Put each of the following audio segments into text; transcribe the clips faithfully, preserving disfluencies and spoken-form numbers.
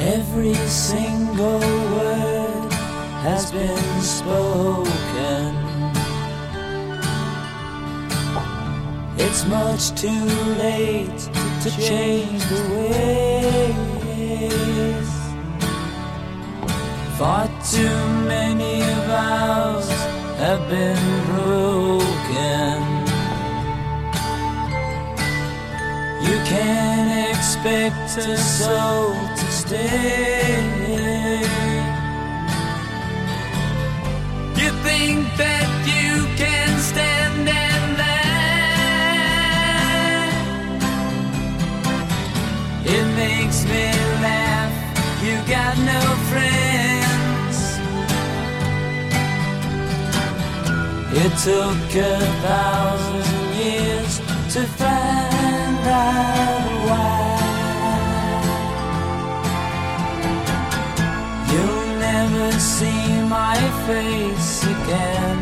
Every single word has been spoken. It's much too late to change the ways. Far too many vows have been broken. You can't expect a soul to stay. You think that you can stand and laugh. It makes me laugh. You got no friends. It took a thousand years to find out why. You'll never see my face again.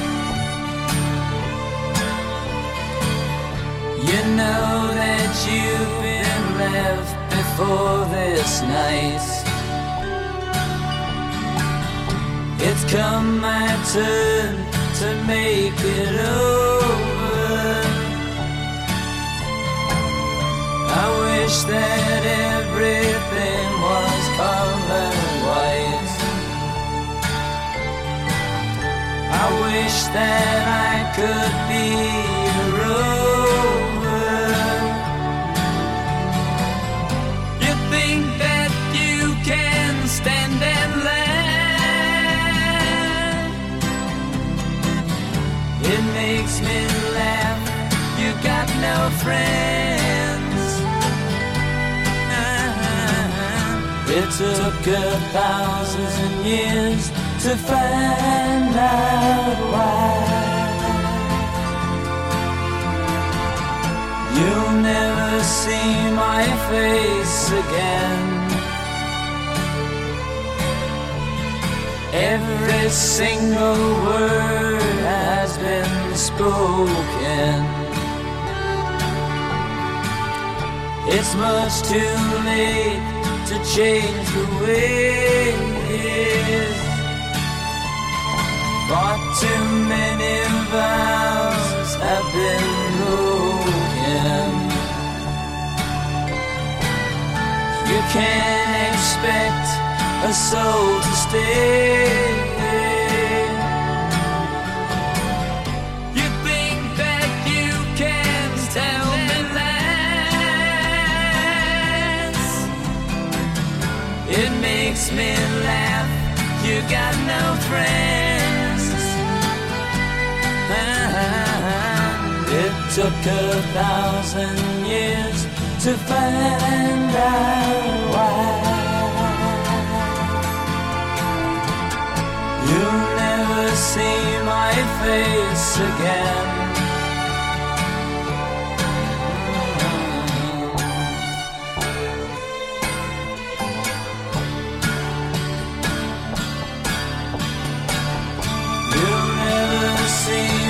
You know that you've been left before this night. It's come my turn to make it over. I wish that everything was color white. I wish that I could be a rover. You think that you can stand and laugh. It makes me laugh. You got no friends. It took a thousand years to find out why. You'll never see my face again. Every single word has been spoken. It's much too late to change the ways. Far too many vows have been broken. You can't expect a soul to stay. You think that you can tell me lies. It makes me laugh. You got no friends. It took a thousand years to find out why. You'll never see my face again. You'll never see